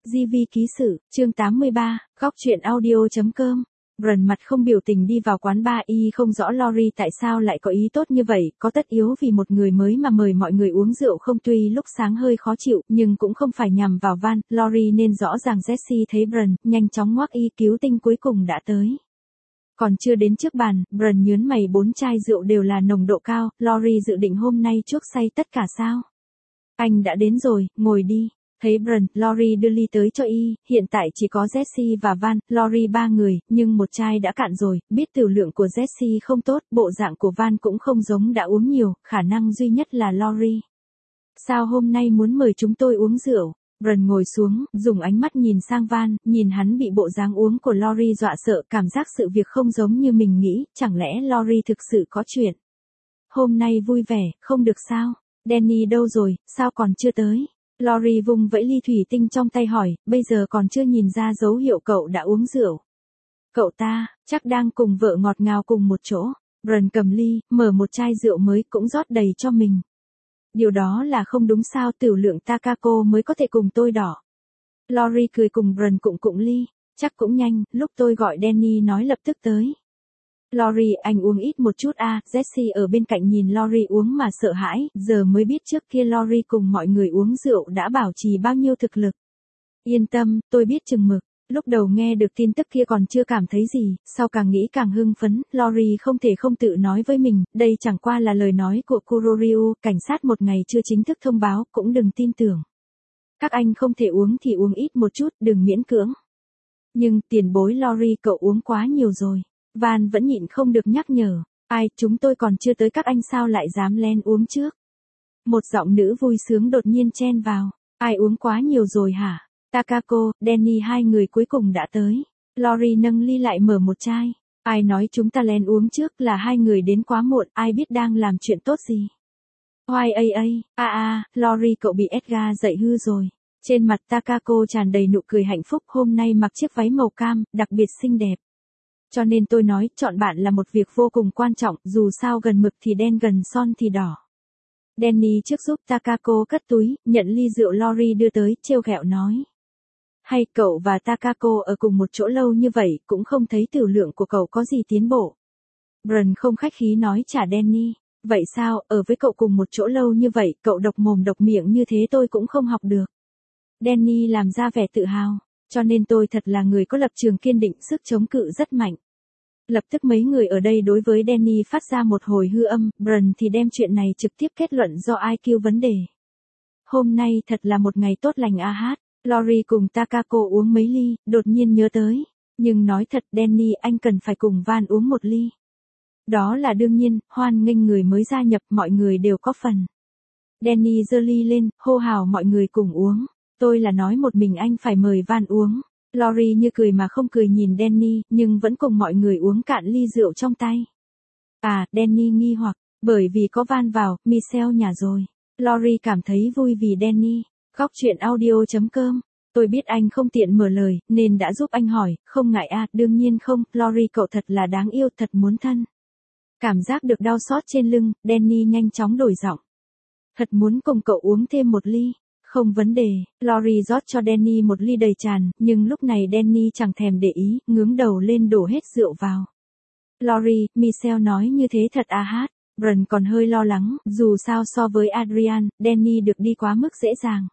GV ký sự, chương 83, góc truyện audio.com. Brand mặt không biểu tình đi vào quán bar, y không rõ Lori tại sao lại có ý tốt như vậy, có tất yếu vì một người mới mà mời mọi người uống rượu không. Tuy lúc sáng hơi khó chịu, nhưng cũng không phải nhằm vào Van, Lori nên rõ ràng. Jessie thấy Brand, nhanh chóng ngoắc y, cứu tinh cuối cùng đã tới. Còn chưa đến trước bàn, Brand nhớn mày, 4 chai rượu đều là nồng độ cao, Lori dự định hôm nay chuốc say tất cả sao? Anh đã đến rồi, ngồi đi. Thấy Brand, Lori đưa ly tới cho y, hiện tại chỉ có Jessie và Van, Lori 3 người, nhưng một chai đã cạn rồi, biết tiểu lượng của Jessie không tốt, bộ dạng của Van cũng không giống đã uống nhiều, khả năng duy nhất là Lori. Sao hôm nay muốn mời chúng tôi uống rượu? Brand ngồi xuống, dùng ánh mắt nhìn sang Van, nhìn hắn bị bộ dáng uống của Lori dọa sợ, cảm giác sự việc không giống như mình nghĩ, chẳng lẽ Lori thực sự có chuyện? Hôm nay vui vẻ, không được sao? Danny đâu rồi, sao còn chưa tới? Lori vung vẫy ly thủy tinh trong tay hỏi, bây giờ còn chưa nhìn ra dấu hiệu cậu đã uống rượu. Cậu ta, chắc đang cùng vợ ngọt ngào cùng một chỗ. Brand cầm ly, mở một chai rượu mới cũng rót đầy cho mình. Điều đó là không đúng sao, tiểu lượng Takako mới có thể cùng tôi đỏ. Lori cười cùng Brand cụng ly, chắc cũng nhanh, lúc tôi gọi Danny nói lập tức tới. Lori, anh uống ít một chút à? Jessie ở bên cạnh nhìn Lori uống mà sợ hãi, giờ mới biết trước kia Lori cùng mọi người uống rượu đã bảo trì bao nhiêu thực lực. Yên tâm, tôi biết chừng mực. Lúc đầu nghe được tin tức kia còn chưa cảm thấy gì, sau càng nghĩ càng hưng phấn, Lori không thể không tự nói với mình, đây chẳng qua là lời nói của Kuroryu, cảnh sát một ngày chưa chính thức thông báo, cũng đừng tin tưởng. Các anh không thể uống thì uống ít một chút, đừng miễn cưỡng. Nhưng tiền bối Lori, cậu uống quá nhiều rồi. Van vẫn nhịn không được nhắc nhở, ai, chúng tôi còn chưa tới, các anh sao lại dám len uống trước? Một giọng nữ vui sướng đột nhiên chen vào, ai uống quá nhiều rồi hả? Takako, Danny, hai người cuối cùng đã tới. Lori nâng ly lại mở một chai, ai nói chúng ta len uống trước, là hai người đến quá muộn, ai biết đang làm chuyện tốt gì. Lori, cậu bị Edgar dạy hư rồi. Trên mặt Takako tràn đầy nụ cười hạnh phúc, hôm nay mặc chiếc váy màu cam, đặc biệt xinh đẹp. Cho nên tôi nói, chọn bạn là một việc vô cùng quan trọng, dù sao gần mực thì đen, gần son thì đỏ. Danny trước giúp Takako cất túi, nhận ly rượu Lori đưa tới, trêu ghẹo nói. Hay, cậu và Takako ở cùng một chỗ lâu như vậy, cũng không thấy tiểu lượng của cậu có gì tiến bộ. Brand không khách khí nói trả Danny, vậy sao, ở với cậu cùng một chỗ lâu như vậy, cậu độc mồm độc miệng như thế tôi cũng không học được. Danny làm ra vẻ tự hào. Cho nên tôi thật là người có lập trường kiên định, sức chống cự rất mạnh. Lập tức mấy người ở đây đối với Danny phát ra một hồi hư âm, Brand thì đem chuyện này trực tiếp kết luận do IQ vấn đề. Hôm nay thật là một ngày tốt lành a hát. Lori cùng Takako uống mấy ly, đột nhiên nhớ tới. Nhưng nói thật Danny, anh cần phải cùng Van uống một ly. Đó là đương nhiên, hoan nghênh người mới gia nhập, mọi người đều có phần. Danny giơ ly lên, hô hào mọi người cùng uống. Tôi là nói một mình anh phải mời Van uống. Lori như cười mà không cười nhìn Danny, nhưng vẫn cùng mọi người uống cạn ly rượu trong tay. À, Danny nghi hoặc, bởi vì có Van vào, Michelle nhà rồi. Lori cảm thấy vui vì Danny. Góc truyện audio.com. Tôi biết anh không tiện mở lời, nên đã giúp anh hỏi, không ngại à, đương nhiên không, Lori cậu thật là đáng yêu, thật muốn thân. Cảm giác được đau xót trên lưng, Danny nhanh chóng đổi giọng. Thật muốn cùng cậu uống thêm một ly. Không vấn đề, Lori rót cho Danny một ly đầy tràn, nhưng lúc này Danny chẳng thèm để ý, ngước đầu lên đổ hết rượu vào. Lori, Michelle nói như thế thật à hát. Brand còn hơi lo lắng, dù sao so với Adrian, Danny được đi quá mức dễ dàng.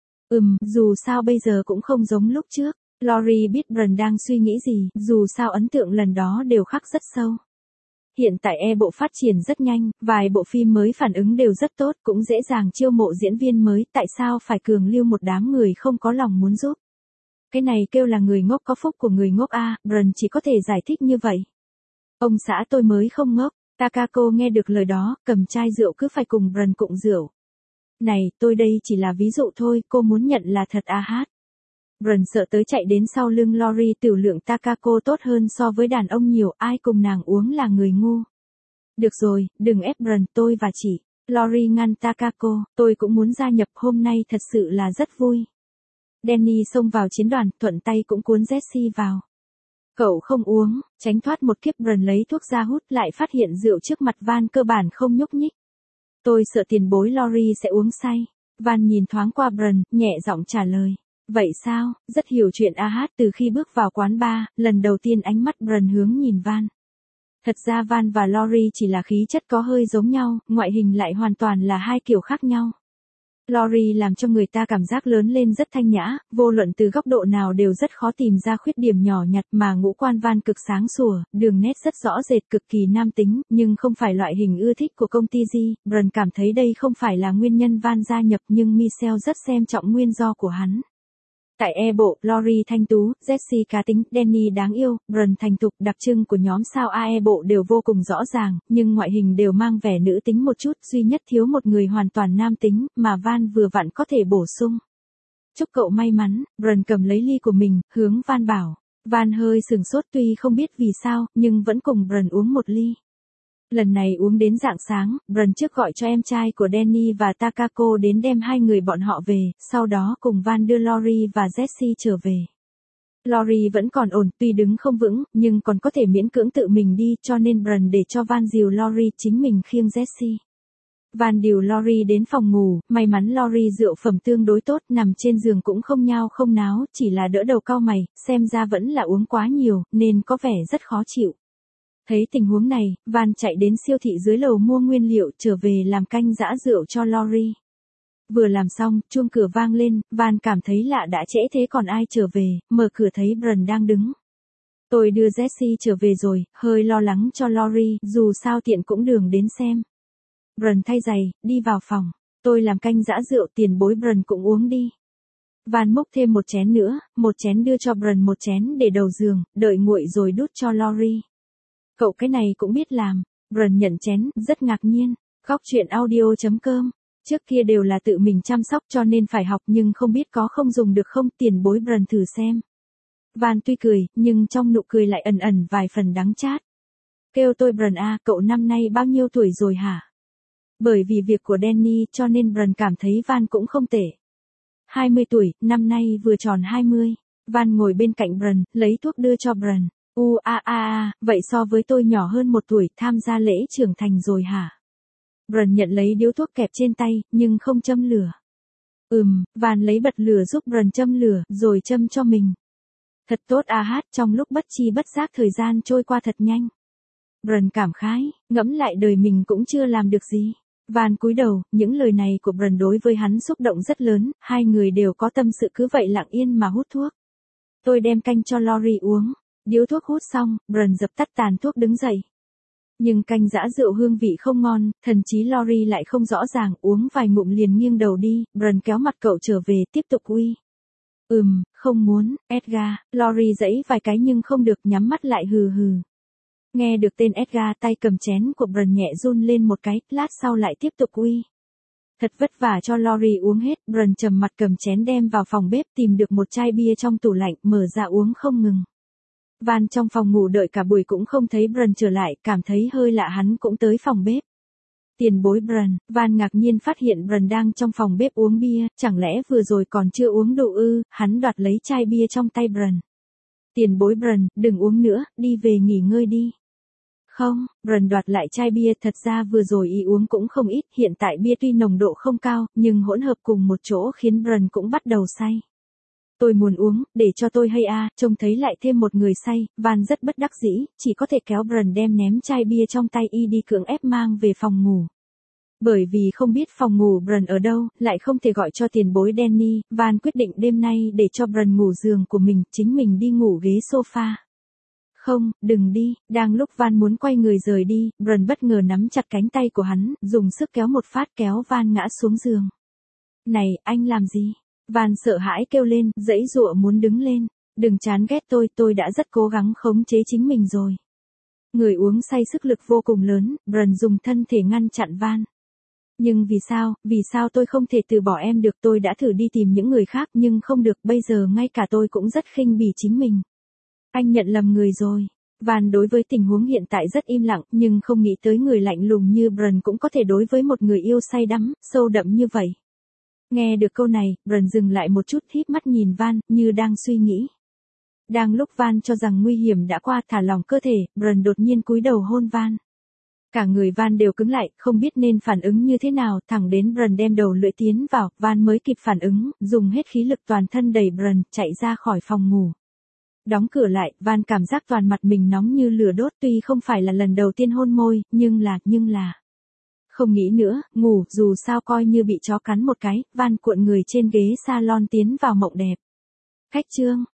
Dù sao bây giờ cũng không giống lúc trước. Lori biết Brand đang suy nghĩ gì, dù sao ấn tượng lần đó đều khắc rất sâu. Hiện tại bộ phát triển rất nhanh, vài bộ phim mới phản ứng đều rất tốt, cũng dễ dàng chiêu mộ diễn viên mới, tại sao phải cường lưu một đám người không có lòng muốn giúp. Cái này kêu là người ngốc có phúc của người ngốc a, Brand chỉ có thể giải thích như vậy. Ông xã tôi mới không ngốc. Takako nghe được lời đó, cầm chai rượu cứ phải cùng Brand cụng rượu. Này, tôi đây chỉ là ví dụ thôi, cô muốn nhận là thật à hát. Brand sợ tới chạy đến sau lưng Lori, tiểu lượng Takako tốt hơn so với đàn ông nhiều, ai cùng nàng uống là người ngu. Được rồi, đừng ép Brand, tôi và chị. Lori ngăn Takako, tôi cũng muốn gia nhập, hôm nay thật sự là rất vui. Danny xông vào chiến đoàn, thuận tay cũng cuốn Jessie vào. Cậu không uống, tránh thoát một kiếp. Brand lấy thuốc ra hút, lại phát hiện rượu trước mặt Van cơ bản không nhúc nhích. Tôi sợ tiền bối Lori sẽ uống say. Van nhìn thoáng qua Brand, nhẹ giọng trả lời. Vậy sao, rất hiểu chuyện AH. Từ khi bước vào quán bar, lần đầu tiên ánh mắt Bran hướng nhìn Van. Thật ra Van và Lori chỉ là khí chất có hơi giống nhau, ngoại hình lại hoàn toàn là hai kiểu khác nhau. Lori làm cho người ta cảm giác lớn lên rất thanh nhã, vô luận từ góc độ nào đều rất khó tìm ra khuyết điểm nhỏ nhặt, mà ngũ quan Van cực sáng sủa, đường nét rất rõ rệt, cực kỳ nam tính, nhưng không phải loại hình ưa thích của công ty G. Bran cảm thấy đây không phải là nguyên nhân Van gia nhập, nhưng Michelle rất xem trọng nguyên do của hắn. Tại E bộ, Lori thanh tú, Jessie cá tính, Danny đáng yêu, Bran thành thục. Đặc trưng của nhóm sao AE bộ đều vô cùng rõ ràng, nhưng ngoại hình đều mang vẻ nữ tính một chút, duy nhất thiếu một người hoàn toàn nam tính, mà Van vừa vặn có thể bổ sung. Chúc cậu may mắn. Bran cầm lấy ly của mình, hướng Van bảo. Van hơi sừng sốt, tuy không biết vì sao, nhưng vẫn cùng Bran uống một ly. Lần này uống đến rạng sáng, Bran trước gọi cho em trai của Danny và Takako đến đem hai người bọn họ về, sau đó cùng Van đưa Lori và Jessie trở về. Lori vẫn còn ổn, tuy đứng không vững, nhưng còn có thể miễn cưỡng tự mình đi, cho nên Bran để cho Van dìu Lori, chính mình khiêng Jessie. Van dìu Lori đến phòng ngủ, may mắn Lori rượu phẩm tương đối tốt, nằm trên giường cũng không nhao không náo, chỉ là đỡ đầu cau mày, xem ra vẫn là uống quá nhiều, nên có vẻ rất khó chịu. Thấy tình huống này, Van chạy đến siêu thị dưới lầu mua nguyên liệu trở về làm canh giã rượu cho Lori. Vừa làm xong, chuông cửa vang lên, Van cảm thấy lạ, đã trễ thế còn ai trở về, mở cửa thấy Bran đang đứng. Tôi đưa Jessie trở về rồi, hơi lo lắng cho Lori, dù sao tiện cũng đường đến xem. Bran thay giày, đi vào phòng. Tôi làm canh giã rượu, tiền bối. Bran cũng uống đi. Van múc thêm một chén nữa, một chén đưa cho Bran, một chén để đầu giường, đợi nguội rồi đút cho Lori. Cậu cái này cũng biết làm. Bran nhận chén, rất ngạc nhiên. Góc chuyện audio.com. Trước kia đều là tự mình chăm sóc cho nên phải học, nhưng không biết có không dùng được không, tiền bối. Bran thử xem. Van tuy cười, nhưng trong nụ cười lại ẩn ẩn vài phần đắng chát. Kêu tôi Bran à, cậu năm nay bao nhiêu tuổi rồi hả? Bởi vì việc của Danny cho nên Bran cảm thấy Van cũng không tệ. 20 tuổi, năm nay vừa tròn 20. Van ngồi bên cạnh Bran, lấy thuốc đưa cho Bran. Vậy so với tôi nhỏ hơn 1 tuổi, tham gia lễ trưởng thành rồi hả? Bran nhận lấy điếu thuốc kẹp trên tay, nhưng không châm lửa. Van lấy bật lửa giúp Bran châm lửa, rồi châm cho mình. Thật tốt AH, trong lúc bất chi bất giác thời gian trôi qua thật nhanh. Bran cảm khái, ngẫm lại đời mình cũng chưa làm được gì. Van cúi đầu, những lời này của Bran đối với hắn xúc động rất lớn, hai người đều có tâm sự cứ vậy lặng yên mà hút thuốc. Tôi đem canh cho Lori uống. Điếu thuốc hút xong, Bran dập tắt tàn thuốc đứng dậy. Nhưng canh giã rượu hương vị không ngon, thần chí Lori lại không rõ ràng, uống vài ngụm liền nghiêng đầu đi. Bran kéo mặt cậu trở về, tiếp tục uy. Không muốn, Edgar. Lori giãy vài cái nhưng không được, nhắm mắt lại hừ hừ. Nghe được tên Edgar, tay cầm chén của Bran nhẹ run lên một cái, lát sau lại tiếp tục uy. Thật vất vả cho Lori uống hết, Bran trầm mặt cầm chén đem vào phòng bếp, tìm được một chai bia trong tủ lạnh, mở ra uống không ngừng. Van trong phòng ngủ đợi cả buổi cũng không thấy Bran trở lại, cảm thấy hơi lạ, hắn cũng tới phòng bếp. Tiền bối Bran. Van ngạc nhiên phát hiện Bran đang trong phòng bếp uống bia, chẳng lẽ vừa rồi còn chưa uống đủ ư? Hắn đoạt lấy chai bia trong tay Bran. Tiền bối Bran, đừng uống nữa, đi về nghỉ ngơi đi. Không, Bran đoạt lại chai bia, thật ra vừa rồi y uống cũng không ít, hiện tại bia tuy nồng độ không cao, nhưng hỗn hợp cùng một chỗ khiến Bran cũng bắt đầu say. Tôi muốn uống, để cho tôi hay à, trông thấy lại thêm một người say, Van rất bất đắc dĩ, chỉ có thể kéo Bran đem ném chai bia trong tay y đi cưỡng ép mang về phòng ngủ. Bởi vì không biết phòng ngủ Bran ở đâu, lại không thể gọi cho tiền bối Danny, Van quyết định đêm nay để cho Bran ngủ giường của mình, chính mình đi ngủ ghế sofa. Không, đừng đi. Đang lúc Van muốn quay người rời đi, Bran bất ngờ nắm chặt cánh tay của hắn, dùng sức kéo một phát, kéo Van ngã xuống giường. Này, anh làm gì? Van sợ hãi kêu lên, giãy giụa muốn đứng lên. Đừng chán ghét tôi đã rất cố gắng khống chế chính mình rồi. Người uống say sức lực vô cùng lớn, Bran dùng thân thể ngăn chặn Van. Nhưng vì sao tôi không thể từ bỏ em được, tôi đã thử đi tìm những người khác nhưng không được, bây giờ ngay cả tôi cũng rất khinh bỉ chính mình. Anh nhận lầm người rồi. Van đối với tình huống hiện tại rất im lặng, nhưng không nghĩ tới người lạnh lùng như Bran cũng có thể đối với một người yêu say đắm, sâu đậm như vậy. Nghe được câu này, Bran dừng lại một chút, híp mắt nhìn Van, như đang suy nghĩ. Đang lúc Van cho rằng nguy hiểm đã qua, thả lỏng cơ thể, Bran đột nhiên cúi đầu hôn Van. Cả người Van đều cứng lại, không biết nên phản ứng như thế nào, thẳng đến Bran đem đầu lưỡi tiến vào, Van mới kịp phản ứng, dùng hết khí lực toàn thân đẩy Bran, chạy ra khỏi phòng ngủ. Đóng cửa lại, Van cảm giác toàn mặt mình nóng như lửa đốt, tuy không phải là lần đầu tiên hôn môi, nhưng là... Không nghĩ nữa, ngủ, dù sao coi như bị chó cắn một cái, Van cuộn người trên ghế salon tiến vào mộng đẹp. Khách chương.